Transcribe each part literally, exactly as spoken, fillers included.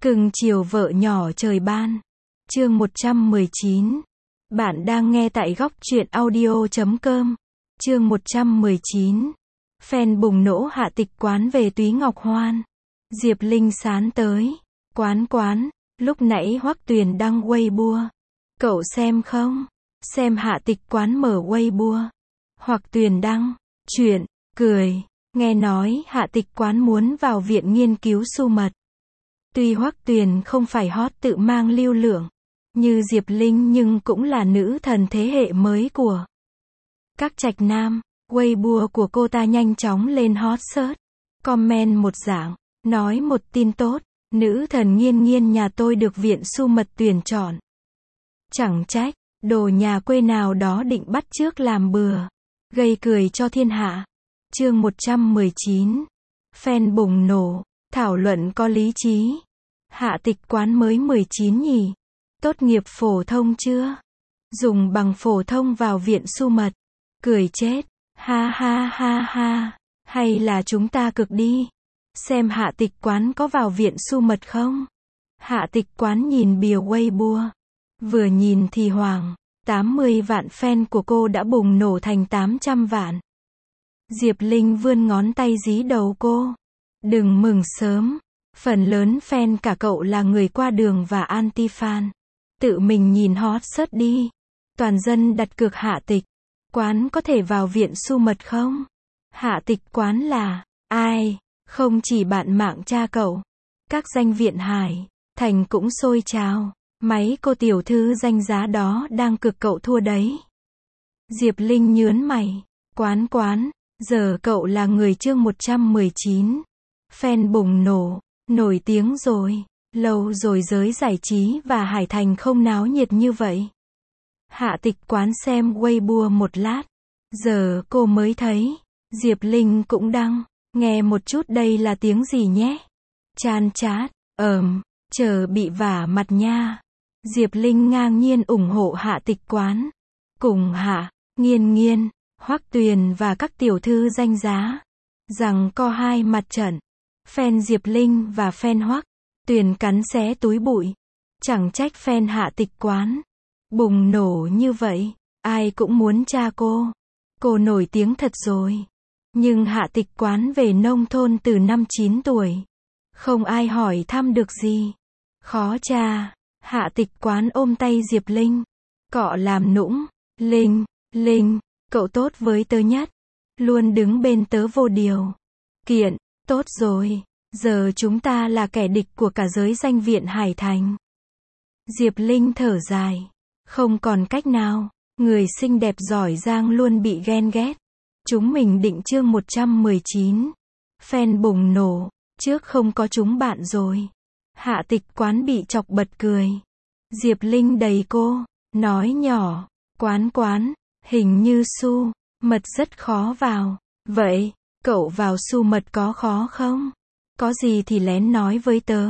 Cưng chiều vợ nhỏ trời ban. Chương một trăm mười chín. Bạn đang nghe tại góc truyện audio chấm com. Chương một trăm mười chín. Fan bùng nổ Hạ Tịch Quán về Túy Ngọc Hoan. Diệp Linh sán tới. Quán quán, lúc nãy Hoắc Tuyền đăng Weibo. Cậu xem không? Xem Hạ Tịch Quán mở Weibo. Hoắc Tuyền đăng. Chuyện, cười. Nghe nói Hạ Tịch Quán muốn vào viện nghiên cứu su mật. Tuy Hoắc Tuyền không phải hot tự mang lưu lượng như Diệp Linh nhưng cũng là nữ thần thế hệ mới của các trạch nam. Weibo của cô ta nhanh chóng lên hot search. Comment một dạng, nói một tin tốt, nữ thần Nghiên Nghiên nhà tôi được viện su mật tuyển chọn. Chẳng trách, đồ nhà quê nào đó định bắt chước làm bừa, gây cười cho thiên hạ. Chương một trăm mười chín. Fan bùng nổ, thảo luận có lý trí. Hạ Tịch Quán mới mười chín nhỉ? Tốt nghiệp phổ thông chưa? Dùng bằng phổ thông vào viện su mật. Cười chết. Ha ha ha ha. Hay là chúng ta cực đi. Xem Hạ Tịch Quán có vào viện su mật không? Hạ Tịch Quán nhìn bìa Weibo. Vừa nhìn thì hoảng. tám mươi vạn fan của cô đã bùng nổ thành tám trăm vạn. Diệp Linh vươn ngón tay dí đầu cô. Đừng mừng sớm. Phần lớn fan cả cậu là người qua đường và anti-fan. Tự mình nhìn hot search đi. Toàn dân đặt cược Hạ Tịch Quán có thể vào viện su mật không? Hạ Tịch Quán là ai? Không chỉ bạn mạng cha cậu. Các danh viện Hải Thành cũng sôi trào. Máy cô tiểu thư danh giá đó đang cực cậu thua đấy. Diệp Linh nhớn mày. Quán quán, giờ cậu là người chương một trăm mười chín. Fan bùng nổ, nổi tiếng rồi. Lâu rồi giới giải trí và Hải Thành không náo nhiệt như vậy. Hạ Tịch Quán xem Weibo một lát. Giờ cô mới thấy. Diệp Linh cũng đăng. Nghe một chút đây là tiếng gì nhé? Chan chát, ờm, chờ bị vả mặt nha. Diệp Linh ngang nhiên ủng hộ Hạ Tịch Quán. Cùng Hạ, Nghiên Nghiên, Hoắc Tuyền và các tiểu thư danh giá. Rằng có hai mặt trận. Fan Diệp Linh và fan Hoắc Tuyền cắn xé túi bụi. Chẳng trách fan Hạ Tịch Quán bùng nổ như vậy. Ai cũng muốn tra cô. Cô nổi tiếng thật rồi. Nhưng Hạ Tịch Quán về nông thôn từ năm chín tuổi. Không ai hỏi thăm được gì. Khó tra. Hạ Tịch Quán ôm tay Diệp Linh. Cọ làm nũng. Linh, Linh, cậu tốt với tớ nhất. Luôn đứng bên tớ vô điều kiện. Tốt rồi. Giờ chúng ta là kẻ địch của cả giới danh viện Hải Thành. Diệp Linh thở dài. Không còn cách nào. Người xinh đẹp giỏi giang luôn bị ghen ghét. Chúng mình định chương một trăm mười chín. Fan bùng nổ. Trước không có chúng bạn rồi. Hạ Tịch Quán bị chọc bật cười. Diệp Linh đẩy cô. Nói nhỏ. Quán quán. Hình như su mật rất khó vào. Vậy, cậu vào su mật có khó không? Có gì thì lén nói với tớ.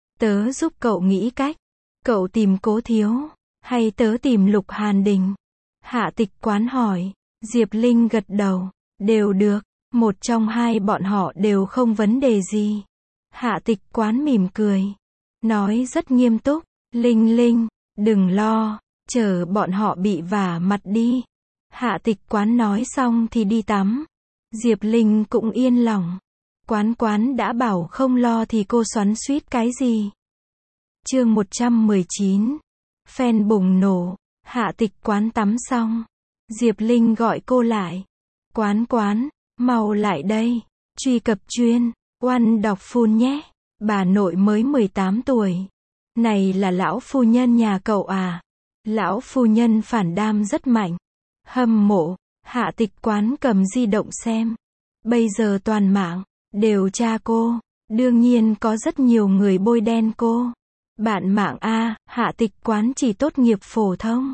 Tớ giúp cậu nghĩ cách. Cậu tìm Cố Thiếu. Hay tớ tìm Lục Hàn Đình? Hạ Tịch Quán hỏi. Diệp Linh gật đầu. Đều được. Một trong hai bọn họ đều không vấn đề gì. Hạ Tịch Quán mỉm cười. Nói rất nghiêm túc. Linh Linh, đừng lo. Chờ bọn họ bị vả mặt đi. Hạ Tịch Quán nói xong thì đi tắm. Diệp Linh cũng yên lòng. Quán quán đã bảo không lo thì cô xoắn xuýt cái gì? Chương một trăm mười chín. Fan bùng nổ. Hạ Tịch Quán tắm xong. Diệp Linh gọi cô lại. Quán quán, mau lại đây. Truy cập chuyên One đọc phun nhé. Bà nội mới mười tám tuổi. Này là lão phu nhân nhà cậu à? Lão phu nhân phản đam rất mạnh. Hâm mộ. Hạ Tịch Quán cầm di động xem. Bây giờ toàn mạng đều tra cô. Đương nhiên có rất nhiều người bôi đen cô. Bạn mạng A, Hạ Tịch Quán chỉ tốt nghiệp phổ thông.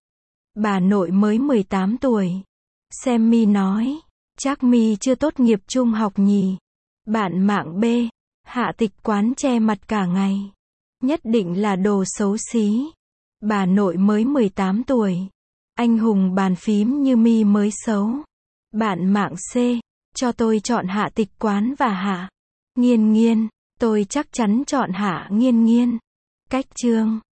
Bà nội mới mười tám tuổi. Xem mi nói. Chắc mi chưa tốt nghiệp trung học nhỉ. Bạn mạng B, Hạ Tịch Quán che mặt cả ngày. Nhất định là đồ xấu xí. Bà nội mới mười tám tuổi. Anh hùng bàn phím như mi mới xấu. Bạn mạng C, cho tôi chọn Hạ Tịch Quán và Hạ Nghiên Nghiên. Tôi chắc chắn chọn Hạ Nghiên Nghiên. Cách chương